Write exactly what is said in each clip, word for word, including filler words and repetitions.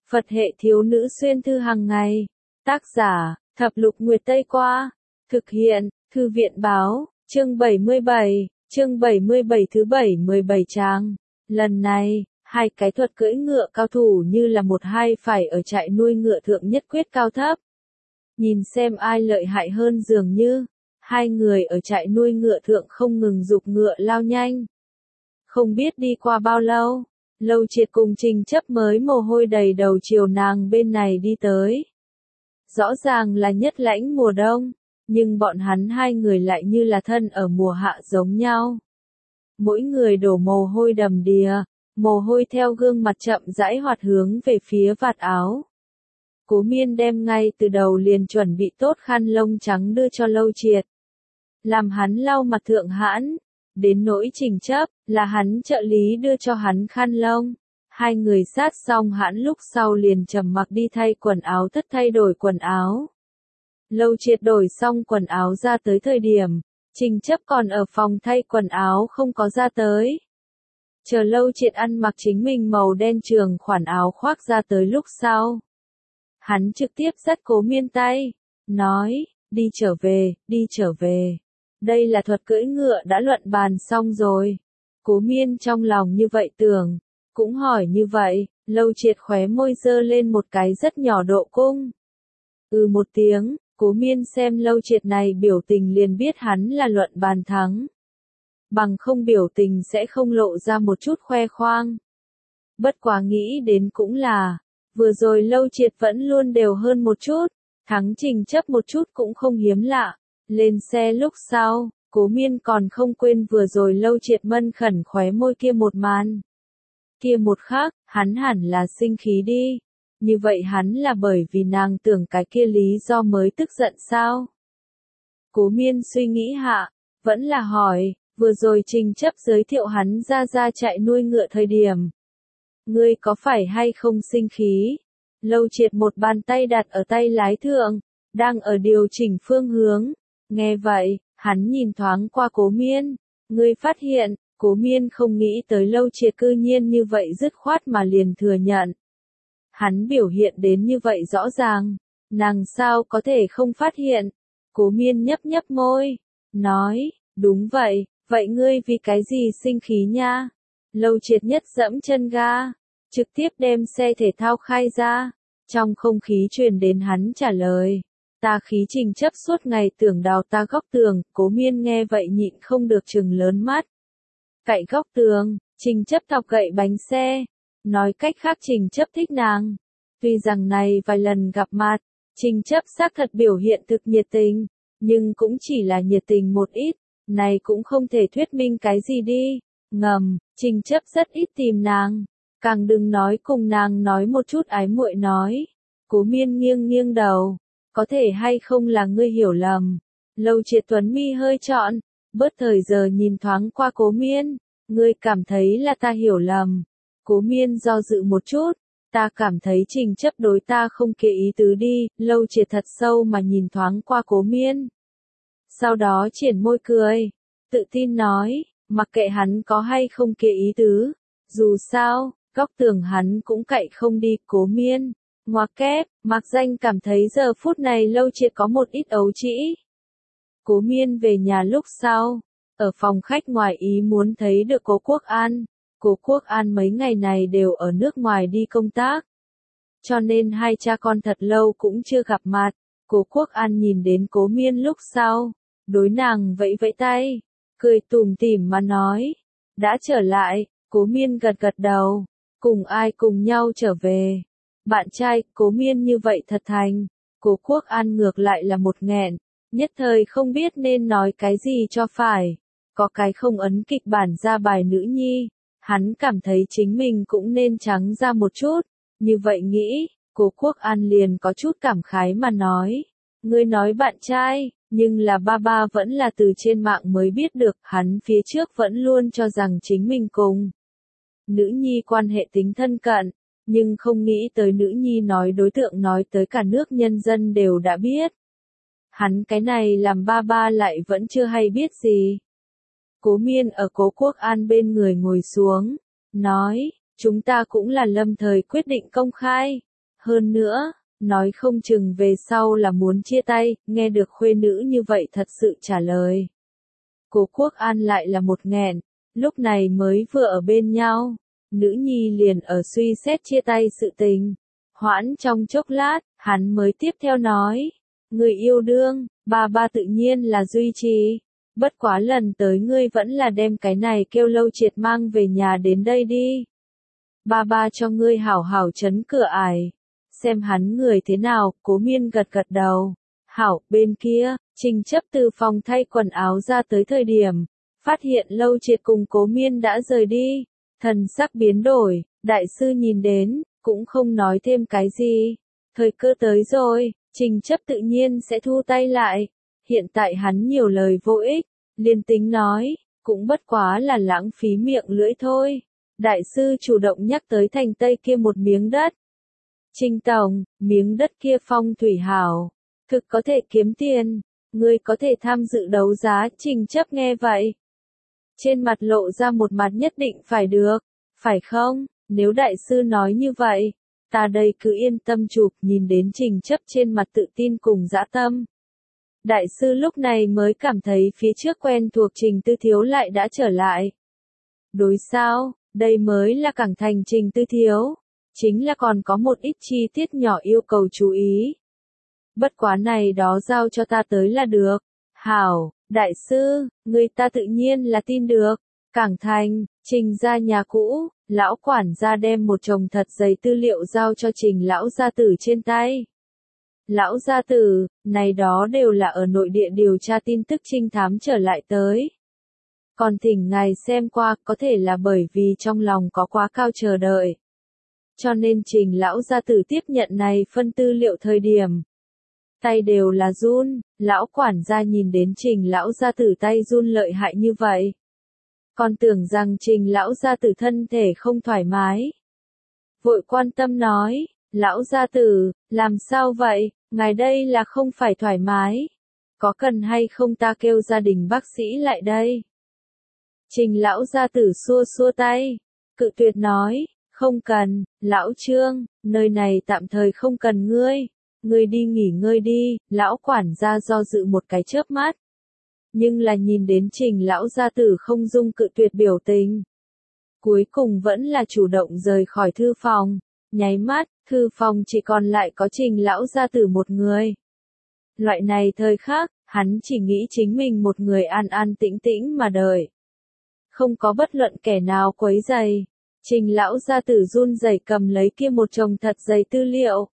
Phật hệ thiếu nữ xuyên thư hàng ngày. Tác giả, Thập Lục Nguyệt Tây Qua. Thực hiện, Thư viện Báo, chương bảy mươi bảy, chương bảy mươi bảy thứ bảy mươi bảy trang. Lần này, hai cái thuật cưỡi ngựa cao thủ như là một hai phải ở trại nuôi ngựa thượng nhất quyết cao thấp. Nhìn xem ai lợi hại hơn dường như, hai người ở trại nuôi ngựa thượng không ngừng giục ngựa lao nhanh. Không biết đi qua bao lâu, Lâu Triệt cùng Trình Chấp mới mồ hôi đầy đầu chiều nàng bên này đi tới. Rõ ràng là nhất lãnh mùa đông, nhưng bọn hắn hai người lại như là thân ở mùa hạ giống nhau. Mỗi người đổ mồ hôi đầm đìa, mồ hôi theo gương mặt chậm rãi hoạt hướng về phía vạt áo. Cố Miên đem ngay từ đầu liền chuẩn bị tốt khăn lông trắng đưa cho Lâu Triệt. Làm hắn lau mặt thượng hãn, đến nỗi Trình Chấp, là hắn trợ lý đưa cho hắn khăn lông. Hai người sát xong hãn lúc sau liền trầm mặc đi thay quần áo thất thay đổi quần áo. Lâu Triệt đổi xong quần áo ra tới thời điểm, Trình Chấp còn ở phòng thay quần áo không có ra tới. Chờ Lâu Triệt ăn mặc chính mình màu đen trường khoản áo khoác ra tới lúc sau. Hắn trực tiếp dắt Cố Miên tay, nói, đi trở về, đi trở về. Đây là thuật cưỡi ngựa đã luận bàn xong rồi. Cố Miên trong lòng như vậy tưởng, cũng hỏi như vậy, Lâu Triệt khóe môi dơ lên một cái rất nhỏ độ cung. Ừ một tiếng, Cố Miên xem Lâu Triệt này biểu tình liền biết hắn là luận bàn thắng. Bằng không biểu tình sẽ không lộ ra một chút khoe khoang. Bất quá nghĩ đến cũng là, vừa rồi Lâu Triệt vẫn luôn đều hơn một chút, thắng Trình Chấp một chút cũng không hiếm lạ. Lên xe lúc sau, Cố Miên còn không quên vừa rồi Lâu Triệt mân khẩn khóe môi kia một màn. Kia một khắc, hắn hẳn là sinh khí đi. Như vậy hắn là bởi vì nàng tưởng cái kia lý do mới tức giận sao? Cố Miên suy nghĩ hạ, vẫn là hỏi, vừa rồi Trình Chấp giới thiệu hắn ra ra chạy nuôi ngựa thời điểm. Ngươi có phải hay không sinh khí? Lâu Triệt một bàn tay đặt ở tay lái thượng, đang ở điều chỉnh phương hướng. Nghe vậy, hắn nhìn thoáng qua Cố Miên. Ngươi phát hiện, Cố Miên không nghĩ tới Lâu Triệt cư nhiên như vậy dứt khoát mà liền thừa nhận. Hắn biểu hiện đến như vậy rõ ràng, nàng sao có thể không phát hiện. Cố Miên nhấp nhấp môi, nói, đúng vậy, vậy ngươi vì cái gì sinh khí nha? Lâu Triệt nhất dẫm chân ga, trực tiếp đem xe thể thao khai ra, trong không khí truyền đến hắn trả lời. Ta khí Trình Chấp suốt ngày tưởng đào ta góc tường. Cố Miên nghe vậy nhịn không được trừng lớn mắt. Cậy góc tường, Trình Chấp thọc gậy bánh xe. Nói cách khác Trình Chấp thích nàng. Tuy rằng này vài lần gặp mặt, Trình Chấp xác thật biểu hiện thực nhiệt tình, nhưng cũng chỉ là nhiệt tình một ít, này cũng không thể thuyết minh cái gì đi. Ngầm, Trình Chấp rất ít tìm nàng, càng đừng nói cùng nàng nói một chút ái muội nói. Cố Miên nghiêng nghiêng đầu, có thể hay không là ngươi hiểu lầm. Lâu Triệt tuấn mi hơi trọn, bớt thời giờ nhìn thoáng qua Cố Miên, ngươi cảm thấy là ta hiểu lầm. Cố Miên do dự một chút, ta cảm thấy Trình Chấp đối ta không kệ ý tứ đi. Lâu Triệt thật sâu mà nhìn thoáng qua Cố Miên. Sau đó triển môi cười, tự tin nói, mặc kệ hắn có hay không kệ ý tứ, dù sao, góc tường hắn cũng cậy không đi. Cố Miên, ngoặc kép, Mạc Danh cảm thấy giờ phút này Lâu Triệt có một ít ấu trĩ. Cố Miên về nhà lúc sau, ở phòng khách ngoài ý muốn thấy được Cố Quốc An. Cố Quốc An mấy ngày này đều ở nước ngoài đi công tác, cho nên hai cha con thật lâu cũng chưa gặp mặt. Cố Quốc An nhìn đến Cố Miên lúc sau, đối nàng vẫy vẫy tay, cười tủm tỉm mà nói, đã trở lại. Cố Miên gật gật đầu, cùng ai cùng nhau trở về. Bạn trai. Cố Miên như vậy thật thành. Cố Quốc An ngược lại là một nghẹn, nhất thời không biết nên nói cái gì cho phải. Có cái không ấn kịch bản ra bài nữ nhi, hắn cảm thấy chính mình cũng nên trắng ra một chút. Như vậy nghĩ, Cố Quốc An liền có chút cảm khái mà nói, ngươi nói bạn trai, nhưng là ba ba vẫn là từ trên mạng mới biết được. Hắn phía trước vẫn luôn cho rằng chính mình cùng nữ nhi quan hệ tính thân cận, nhưng không nghĩ tới nữ nhi nói đối tượng nói tới cả nước nhân dân đều đã biết. Hắn cái này làm ba ba lại vẫn chưa hay biết gì. Cố Miên ở Cố Quốc An bên người ngồi xuống, nói, chúng ta cũng là lâm thời quyết định công khai, Hơn nữa, nói không chừng về sau là muốn chia tay, nghe được khuê nữ như vậy thật sự trả lời. Cố Quốc An lại là một nghẹn, lúc này mới vừa ở bên nhau, nữ nhi liền ở suy xét chia tay sự tình. Hoãn trong chốc lát, hắn mới tiếp theo nói, người yêu đương, ba ba tự nhiên là duy trì, bất quá lần tới ngươi vẫn là đem cái này kêu Lâu Triệt mang về nhà đến đây đi. Ba ba cho ngươi hảo hảo chấn cửa ải, xem hắn người thế nào. Cố Miên gật gật đầu. Hảo, bên kia, Trình Chấp từ phòng thay quần áo ra tới thời điểm, phát hiện Lâu Triệt cùng Cố Miên đã rời đi, thần sắc biến đổi, đại sư nhìn đến, cũng không nói thêm cái gì. Thời cơ tới rồi, Trình Chấp tự nhiên sẽ thu tay lại, hiện tại hắn nhiều lời vô ích, liền tính nói, cũng bất quá là lãng phí miệng lưỡi thôi. Đại sư chủ động nhắc tới thành Tây kia một miếng đất. Trình tổng, miếng đất kia phong thủy hảo, thực có thể kiếm tiền, ngươi có thể tham dự đấu giá. Trình Chấp nghe vậy, trên mặt lộ ra một mặt nhất định phải được, phải không? Nếu đại sư nói như vậy, ta đây cứ yên tâm chụp. Nhìn đến Trình Chấp trên mặt tự tin cùng dã tâm, đại sư lúc này mới cảm thấy phía trước quen thuộc Trình Tư Thiếu lại đã trở lại. Đối sao, đây mới là cảng thành Trình Tư Thiếu, chính là còn có một ít chi tiết nhỏ yêu cầu chú ý. Bất quá này đó giao cho ta tới là được. Hảo, đại sư, người ta tự nhiên là tin được. Cảng thành, Trình gia nhà cũ, lão quản gia đem một chồng thật dày tư liệu giao cho Trình lão gia tử trên tay. Lão gia tử, này đó đều là ở nội địa điều tra tin tức trinh thám trở lại tới. Còn thỉnh ngài xem qua, có thể là bởi vì trong lòng có quá cao chờ đợi. Cho nên Trình lão gia tử tiếp nhận này phân tư liệu thời điểm, tay đều là run. Lão quản gia nhìn đến Trình lão gia tử tay run lợi hại như vậy, còn tưởng rằng Trình lão gia tử thân thể không thoải mái. Vội quan tâm nói, lão gia tử, làm sao vậy, ngài đây là không phải thoải mái, có cần hay không ta kêu gia đình bác sĩ lại đây? Trình lão gia tử xua xua tay, cự tuyệt nói, không cần, lão Trương, nơi này tạm thời không cần ngươi, ngươi đi nghỉ ngơi đi. Lão quản gia do dự một cái chớp mắt, nhưng là nhìn đến Trình lão gia tử không dung cự tuyệt biểu tình, cuối cùng vẫn là chủ động rời khỏi thư phòng. Nháy mắt, thư phòng chỉ còn lại có Trình lão gia tử một người. Loại này thời khắc, hắn chỉ nghĩ chính mình một người an an tĩnh tĩnh mà đợi, không có bất luận kẻ nào quấy rầy. Trình lão gia tử run rẩy cầm lấy kia một chồng thật dày tư liệu.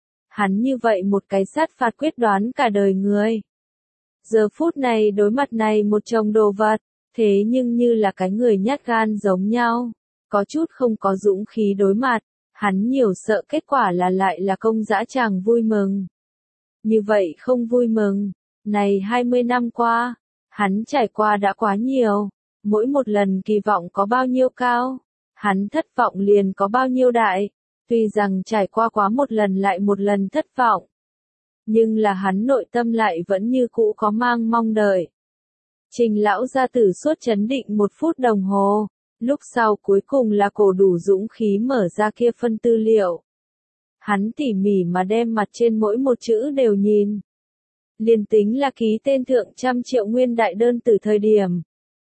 Hắn như vậy một cái sát phạt quyết đoán cả đời người, giờ phút này đối mặt này một chồng đồ vật, thế nhưng như là cái người nhát gan giống nhau, có chút không có dũng khí đối mặt. Hắn nhiều sợ kết quả là lại là công dã tràng vui mừng. Như vậy không vui mừng, này hai mươi năm qua, hắn trải qua đã quá nhiều, mỗi một lần kỳ vọng có bao nhiêu cao, hắn thất vọng liền có bao nhiêu đại. Tuy rằng trải qua quá một lần lại một lần thất vọng, nhưng là hắn nội tâm lại vẫn như cũ có mang mong đợi. Trình lão gia tử suốt chấn định một phút đồng hồ, lúc sau cuối cùng là cổ đủ dũng khí mở ra kia phân tư liệu. Hắn tỉ mỉ mà đem mặt trên mỗi một chữ đều nhìn. Liền tính là ký tên thượng trăm triệu nguyên đại đơn từ thời điểm,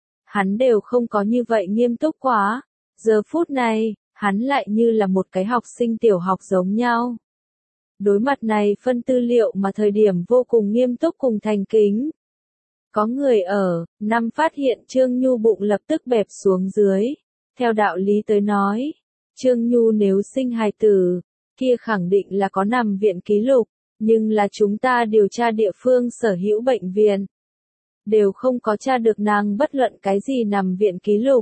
hắn đều không có như vậy nghiêm túc quá. Giờ phút này, hắn lại như là một cái học sinh tiểu học giống nhau. Đối mặt này phân tư liệu mà thời điểm vô cùng nghiêm túc cùng thành kính. Có người ở, năm phát hiện Trương Nhu bụng lập tức bẹp xuống dưới. Theo đạo lý tới nói, Trương Nhu nếu sinh hài tử, kia khẳng định là có nằm viện ký lục, nhưng là chúng ta điều tra địa phương sở hữu bệnh viện, đều không có tra được nàng bất luận cái gì nằm viện ký lục.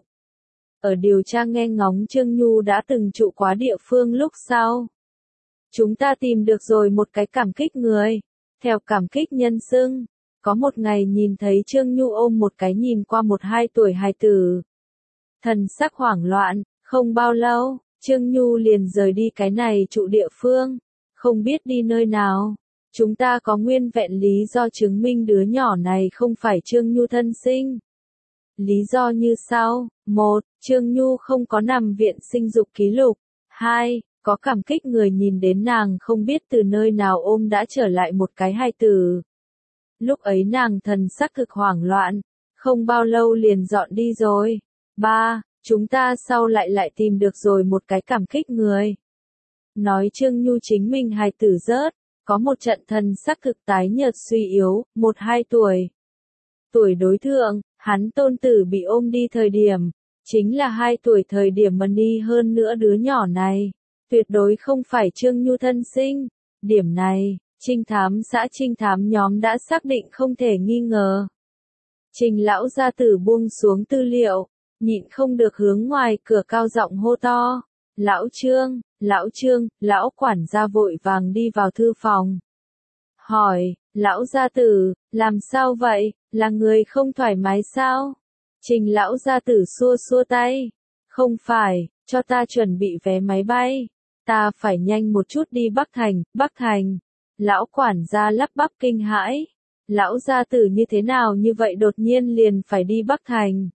Ở điều tra nghe ngóng Trương Nhu đã từng trụ quá địa phương lúc sau, chúng ta tìm được rồi một cái cảm kích người, theo cảm kích nhân xưng. Có một ngày nhìn thấy Trương Nhu ôm một cái nhìn qua một hai tuổi hài tử. Thần sắc hoảng loạn, không bao lâu, Trương Nhu liền rời đi cái này trụ địa phương, không biết đi nơi nào. Chúng ta có nguyên vẹn lý do chứng minh đứa nhỏ này không phải Trương Nhu thân sinh. Lý do như sau: một. Trương Nhu không có nằm viện sinh dục ký lục. hai. Có cảm kích người nhìn đến nàng không biết từ nơi nào ôm đã trở lại một cái hài tử. Lúc ấy nàng thần sắc thực hoảng loạn, không bao lâu liền dọn đi rồi. Ba, chúng ta sau lại lại tìm được rồi một cái cảm kích người. Nói Trương Nhu chính mình hài tử rớt, có một trận thần sắc thực tái nhợt suy yếu, một hai tuổi. Tuổi đối thượng, hắn tôn tử bị ôm đi thời điểm, chính là hai tuổi thời điểm mà ni hơn nữa đứa nhỏ này. Tuyệt đối không phải Trương Nhu thân sinh. Điểm này, trinh thám xã trinh thám nhóm đã xác định không thể nghi ngờ. Trình lão gia tử buông xuống tư liệu, nhịn không được hướng ngoài cửa cao giọng hô to. Lão Trương, lão Trương, lão quản gia vội vàng đi vào thư phòng. Hỏi, lão gia tử, làm sao vậy, là người không thoải mái sao? Trình lão gia tử xua xua tay. Không phải, cho ta chuẩn bị vé máy bay. Ta phải nhanh một chút đi Bắc Thành, Bắc Thành. Lão quản gia lắp bắp kinh hãi. Lão gia tử như thế nào như vậy đột nhiên liền phải đi Bắc Thành.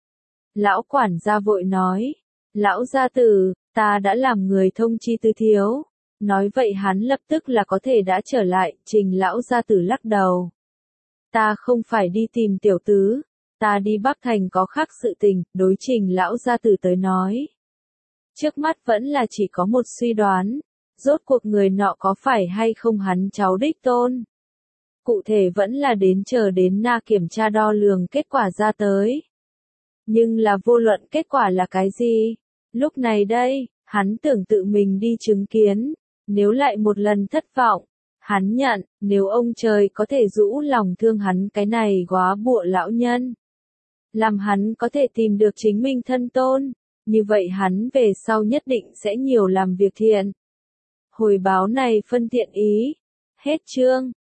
Lão quản gia vội nói. Lão gia tử, ta đã làm người thông chi Tư thiếu. Nói vậy hắn lập tức là có thể đã trở lại, Trình lão gia tử lắc đầu. Ta không phải đi tìm tiểu tứ, ta đi Bắc Thành có khác sự tình, đối Trình lão gia tử tới nói. Trước mắt vẫn là chỉ có một suy đoán, rốt cuộc người nọ có phải hay không hắn cháu đích tôn. Cụ thể vẫn là đến chờ đến na kiểm tra đo lường kết quả ra tới. Nhưng là vô luận kết quả là cái gì? Lúc này đây, hắn tưởng tự mình đi chứng kiến, nếu lại một lần thất vọng, hắn nhận, nếu ông trời có thể rũ lòng thương hắn cái này góa bụa lão nhân. Làm hắn có thể tìm được chính mình thân tôn, như vậy hắn về sau nhất định sẽ nhiều làm việc thiện. Hồi báo này phân tiện ý. Hết chương.